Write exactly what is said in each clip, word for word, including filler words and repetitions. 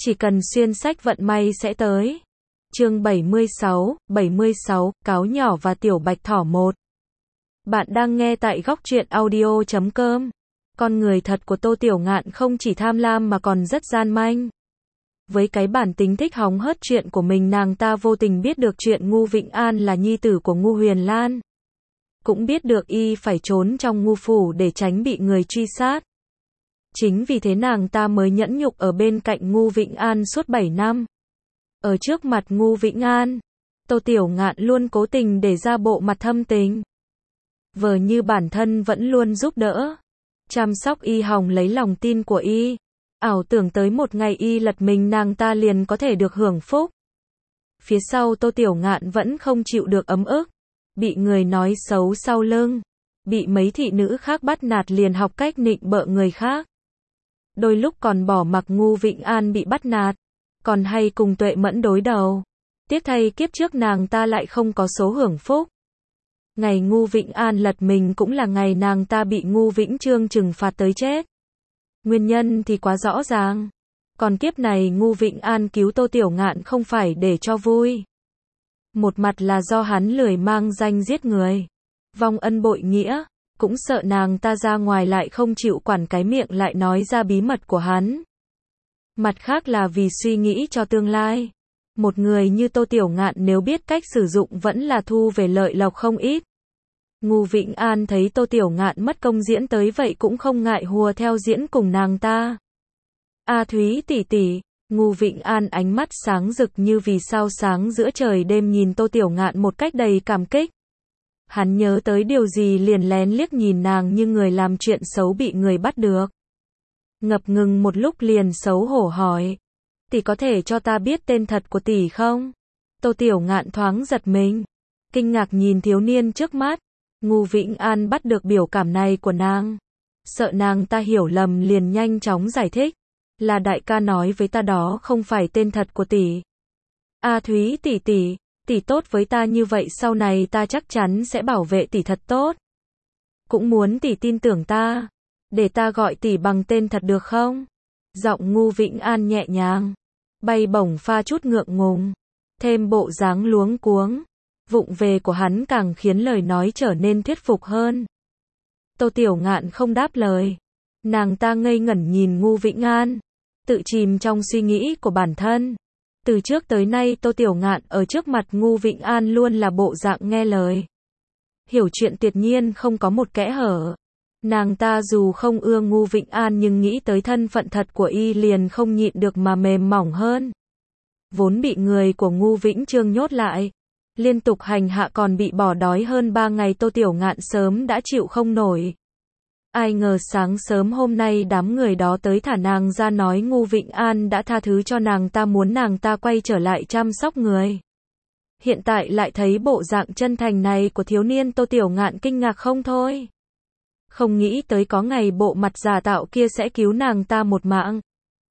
Chỉ cần xuyên sách vận may sẽ tới. Chương bảy mươi sáu, bảy mươi sáu, Cáo nhỏ và Tiểu Bạch Thỏ một. Bạn đang nghe tại góc truyện audio chấm com. Con người thật của Tô Tiểu Ngạn không chỉ tham lam mà còn rất gian manh. Với cái bản tính thích hóng hớt chuyện của mình, nàng ta vô tình biết được chuyện Ngu Vĩnh An là nhi tử của Ngu Huyền Lan. Cũng biết được y phải trốn trong Ngu phủ để tránh bị người truy sát. Chính vì thế nàng ta mới nhẫn nhục ở bên cạnh Ngu Vĩnh An suốt bảy năm. Ở trước mặt Ngu Vĩnh An, Tô Tiểu Ngạn luôn cố tình để ra bộ mặt thâm tình. Vờ như bản thân vẫn luôn giúp đỡ, chăm sóc y hòng lấy lòng tin của y. Ảo tưởng tới một ngày y lật mình nàng ta liền có thể được hưởng phúc. Phía sau Tô Tiểu Ngạn vẫn không chịu được ấm ức. Bị người nói xấu sau lưng. Bị mấy thị nữ khác bắt nạt liền học cách nịnh bợ người khác. Đôi lúc còn bỏ mặc Ngu Vĩnh An bị bắt nạt. Còn hay cùng Tuệ Mẫn đối đầu. Tiếc thay kiếp trước nàng ta lại không có số hưởng phúc. Ngày Ngu Vĩnh An lật mình cũng là ngày nàng ta bị Ngu Vĩnh Chương trừng phạt tới chết. Nguyên nhân thì quá rõ ràng. Còn kiếp này Ngu Vĩnh An cứu Tô Tiểu Ngạn không phải để cho vui. Một mặt là do hắn lười mang danh giết người, vong ân bội nghĩa, cũng sợ nàng ta ra ngoài lại không chịu quản cái miệng lại nói ra bí mật của hắn. Mặt khác là vì suy nghĩ cho tương lai. Một người như Tô Tiểu Ngạn nếu biết cách sử dụng vẫn là thu về lợi lộc không ít. Ngu Vĩnh An thấy Tô Tiểu Ngạn mất công diễn tới vậy cũng không ngại hùa theo diễn cùng nàng ta. A Thúy tỷ tỷ, Ngu Vĩnh An ánh mắt sáng rực như vì sao sáng giữa trời đêm nhìn Tô Tiểu Ngạn một cách đầy cảm kích. Hắn nhớ tới điều gì liền lén liếc nhìn nàng như người làm chuyện xấu bị người bắt được. Ngập ngừng một lúc liền xấu hổ hỏi. Tỷ có thể cho ta biết tên thật của tỷ không? Tô Tiểu Ngạn thoáng giật mình. Kinh ngạc nhìn thiếu niên trước mắt. Ngu Vĩnh An bắt được biểu cảm này của nàng. Sợ nàng ta hiểu lầm liền nhanh chóng giải thích. Là đại ca nói với ta đó không phải tên thật của tỷ. A Thúy tỷ tỷ, tỷ tốt với ta như vậy sau này ta chắc chắn sẽ bảo vệ tỷ thật tốt. Cũng muốn tỷ tin tưởng ta. Để ta gọi tỷ bằng tên thật được không? Giọng Ngu Vĩnh An nhẹ nhàng, bay bổng pha chút ngượng ngùng, thêm bộ dáng luống cuống, vụng về của hắn càng khiến lời nói trở nên thuyết phục hơn. Tô Tiểu Ngạn không đáp lời. Nàng ta ngây ngẩn nhìn Ngu Vĩnh An, tự chìm trong suy nghĩ của bản thân. Từ trước tới nay Tô Tiểu Ngạn ở trước mặt Ngu Vĩnh An luôn là bộ dạng nghe lời. Hiểu chuyện tuyệt nhiên không có một kẽ hở. Nàng ta dù không ưa Ngu Vĩnh An nhưng nghĩ tới thân phận thật của y liền không nhịn được mà mềm mỏng hơn. Vốn bị người của Ngu Vĩnh Chương nhốt lại, liên tục hành hạ còn bị bỏ đói hơn ba ngày Tô Tiểu Ngạn sớm đã chịu không nổi. Ai ngờ sáng sớm hôm nay đám người đó tới thả nàng ra nói Ngu Vĩnh An đã tha thứ cho nàng ta, muốn nàng ta quay trở lại chăm sóc người. Hiện tại lại thấy bộ dạng chân thành này của thiếu niên, Tô Tiểu Ngạn kinh ngạc không thôi. Không nghĩ tới có ngày bộ mặt giả tạo kia sẽ cứu nàng ta một mạng.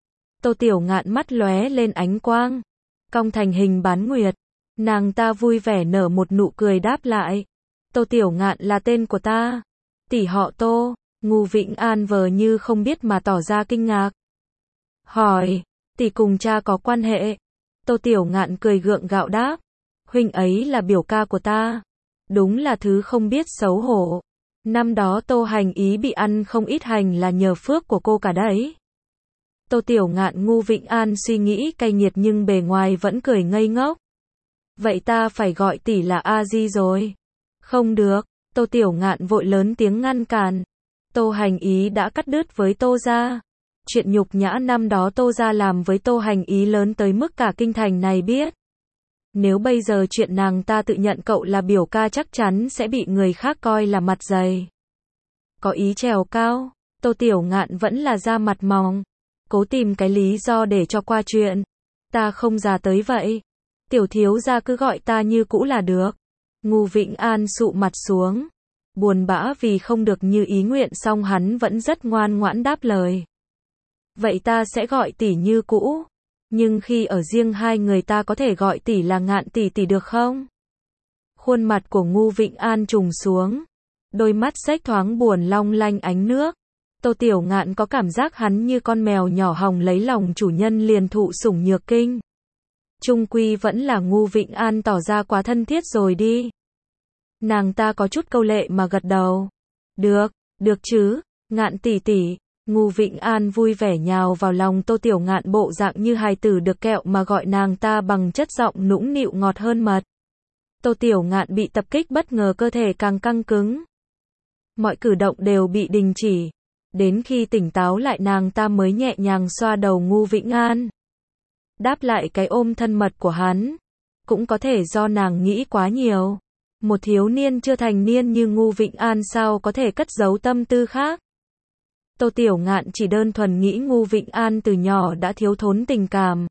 Tô Tiểu Ngạn mắt lóe lên ánh quang, cong thành hình bán nguyệt. Nàng ta vui vẻ nở một nụ cười đáp lại. Tô Tiểu Ngạn là tên của ta. Tỷ họ Tô. Ngu Vĩnh An vờ như không biết mà tỏ ra kinh ngạc. Hỏi, tỷ cùng cha có quan hệ? Tô Tiểu Ngạn cười gượng gạo đáp. Huynh ấy là biểu ca của ta. Đúng là thứ không biết xấu hổ. Năm đó Tô Hành Ý bị ăn không ít hành là nhờ phước của cô cả đấy. Tô Tiểu Ngạn Ngu Vĩnh An suy nghĩ cay nghiệt nhưng bề ngoài vẫn cười ngây ngốc. Vậy ta phải gọi tỷ là A Di rồi. Không được, Tô Tiểu Ngạn vội lớn tiếng ngăn cản. Tô Hành Ý đã cắt đứt với Tô gia. Chuyện nhục nhã năm đó Tô gia làm với Tô Hành Ý lớn tới mức cả kinh thành này biết. Nếu bây giờ chuyện nàng ta tự nhận cậu là biểu ca chắc chắn sẽ bị người khác coi là mặt dày. Có ý trèo cao, Tô Tiểu Ngạn vẫn là ra mặt mỏng, cố tìm cái lý do để cho qua chuyện. Ta không già tới vậy. Tiểu thiếu gia cứ gọi ta như cũ là được. Ngu Vĩnh An sụ mặt xuống, buồn bã vì không được như ý nguyện, song hắn vẫn rất ngoan ngoãn đáp lời. Vậy ta sẽ gọi tỷ như cũ. Nhưng khi ở riêng hai người ta có thể gọi tỷ là Ngạn tỷ tỷ được không? Khuôn mặt của Ngu Vĩnh An trùng xuống, đôi mắt xếch thoáng buồn long lanh ánh nước. Tô Tiểu Ngạn có cảm giác hắn như con mèo nhỏ hòng lấy lòng chủ nhân liền thụ sủng nhược kinh. Chung quy vẫn là Ngưu Vịnh An tỏ ra quá thân thiết rồi đi. Nàng ta có chút câu lệ mà gật đầu. Được, được chứ, Ngạn tỷ tỷ. Ngưu Vịnh An vui vẻ nhào vào lòng Tô Tiểu Ngạn, bộ dạng như hài tử được kẹo mà gọi nàng ta bằng chất giọng nũng nịu ngọt hơn mật. Tô Tiểu Ngạn bị tập kích bất ngờ, cơ thể càng căng cứng. Mọi cử động đều bị đình chỉ. Đến khi tỉnh táo lại nàng ta mới nhẹ nhàng xoa đầu Ngưu Vịnh An. Đáp lại cái ôm thân mật của hắn. Cũng có thể do nàng nghĩ quá nhiều. Một thiếu niên chưa thành niên như Ngưu Vịnh An sao có thể cất giấu tâm tư khác. Tô Tiểu Ngạn chỉ đơn thuần nghĩ Ngưu Vịnh An từ nhỏ đã thiếu thốn tình cảm.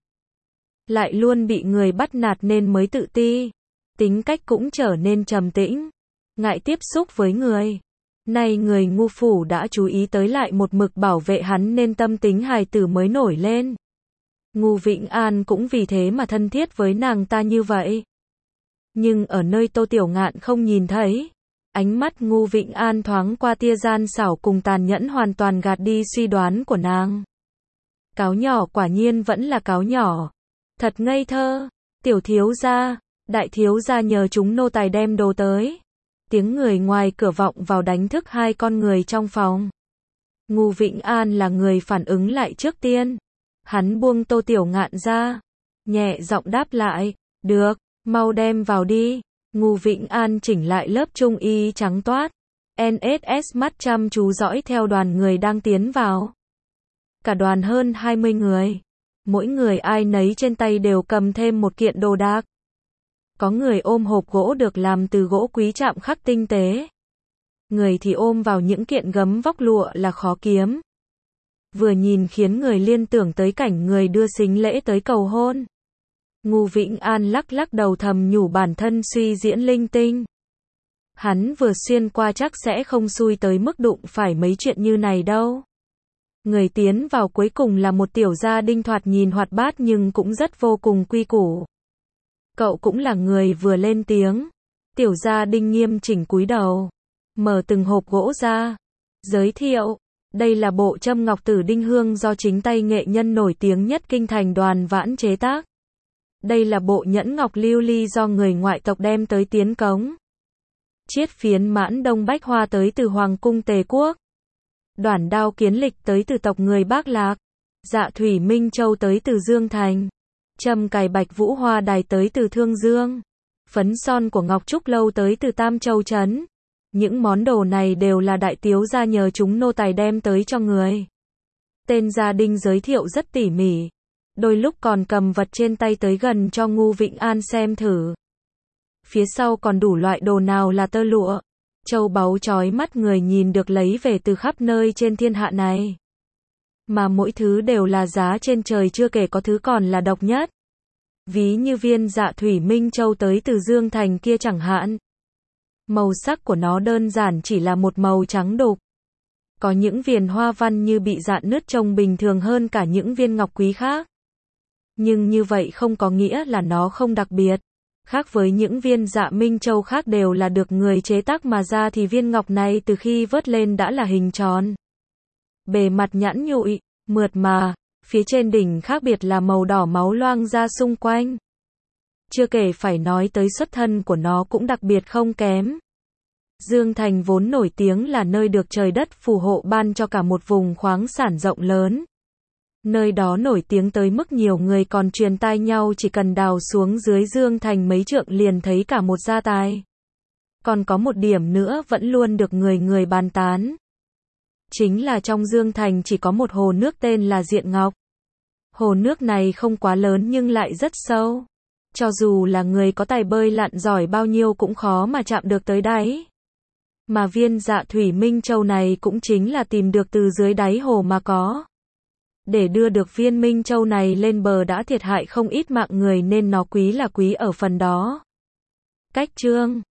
Lại luôn bị người bắt nạt nên mới tự ti. Tính cách cũng trở nên trầm tĩnh. Ngại tiếp xúc với người. Nay người Ngưu phủ đã chú ý tới lại một mực bảo vệ hắn nên tâm tính hài tử mới nổi lên. Ngưu Vịnh An cũng vì thế mà thân thiết với nàng ta như vậy. Nhưng ở nơi Tô Tiểu Ngạn không nhìn thấy. Ánh mắt Ngưu Vịnh An thoáng qua tia gian xảo cùng tàn nhẫn hoàn toàn gạt đi suy đoán của nàng. Cáo nhỏ quả nhiên vẫn là cáo nhỏ. Thật ngây thơ. Tiểu thiếu gia, đại thiếu gia nhờ chúng nô tài đem đồ tới. Tiếng người ngoài cửa vọng vào đánh thức hai con người trong phòng. Ngưu Vịnh An là người phản ứng lại trước tiên. Hắn buông Tô Tiểu Ngạn ra. Nhẹ giọng đáp lại. Được, mau đem vào đi. Ngưu Vịnh An chỉnh lại lớp trung y trắng toát. en ét ét mắt chăm chú dõi theo đoàn người đang tiến vào. Cả đoàn hơn hai mươi người. Mỗi người ai nấy trên tay đều cầm thêm một kiện đồ đạc. Có người ôm hộp gỗ được làm từ gỗ quý chạm khắc tinh tế. Người thì ôm vào những kiện gấm vóc lụa là khó kiếm. Vừa nhìn khiến người liên tưởng tới cảnh người đưa sính lễ tới cầu hôn. Ngưu Vịnh An lắc lắc đầu thầm nhủ bản thân suy diễn linh tinh. Hắn vừa xuyên qua chắc sẽ không xui tới mức đụng phải mấy chuyện như này đâu. Người tiến vào cuối cùng là một tiểu gia đinh thoạt nhìn hoạt bát nhưng cũng rất vô cùng quy củ. Cậu cũng là người vừa lên tiếng. Tiểu gia đinh nghiêm chỉnh cúi đầu. Mở từng hộp gỗ ra. Giới thiệu. Đây là bộ châm ngọc tử đinh hương do chính tay nghệ nhân nổi tiếng nhất kinh thành Đoàn Vãn chế tác. Đây là bộ nhẫn ngọc lưu ly do người ngoại tộc đem tới tiến cống. Chiết phiến mãn đông bách hoa tới từ Hoàng cung Tề Quốc. Đoản đao kiến lịch tới từ tộc người Bác Lạc. Dạ thủy minh châu tới từ Dương Thành. Châm cài bạch vũ hoa đài tới từ Thương Dương. Phấn son của Ngọc Trúc Lâu tới từ Tam Châu Trấn. Những món đồ này đều là đại thiếu gia nhờ chúng nô tài đem tới cho người. Tên gia đinh giới thiệu rất tỉ mỉ. Đôi lúc còn cầm vật trên tay tới gần cho Ngưu Vịnh An xem thử. Phía sau còn đủ loại đồ nào là tơ lụa, châu báu chói mắt người nhìn được lấy về từ khắp nơi trên thiên hạ này. Mà mỗi thứ đều là giá trên trời, chưa kể có thứ còn là độc nhất. Ví như viên dạ thủy minh châu tới từ Dương Thành kia chẳng hạn. Màu sắc của nó đơn giản chỉ là một màu trắng đục. Có những viền hoa văn như bị rạn nứt trông bình thường hơn cả những viên ngọc quý khác. Nhưng như vậy không có nghĩa là nó không đặc biệt. Khác với những viên dạ minh châu khác đều là được người chế tác mà ra thì viên ngọc này từ khi vớt lên đã là hình tròn. Bề mặt nhẵn nhụi, mượt mà, phía trên đỉnh khác biệt là màu đỏ máu loang ra xung quanh. Chưa kể phải nói tới xuất thân của nó cũng đặc biệt không kém. Dương Thành vốn nổi tiếng là nơi được trời đất phù hộ ban cho cả một vùng khoáng sản rộng lớn. Nơi đó nổi tiếng tới mức nhiều người còn truyền tai nhau chỉ cần đào xuống dưới Dương Thành mấy trượng liền thấy cả một gia tài. Còn có một điểm nữa vẫn luôn được người người bàn tán. Chính là trong Dương Thành chỉ có một hồ nước tên là Diện Ngọc. Hồ nước này không quá lớn nhưng lại rất sâu. Cho dù là người có tài bơi lặn giỏi bao nhiêu cũng khó mà chạm được tới đáy. Mà viên dạ thủy minh châu này cũng chính là tìm được từ dưới đáy hồ mà có. Để đưa được viên minh châu này lên bờ đã thiệt hại không ít mạng người nên nó quý là quý ở phần đó. Cách chương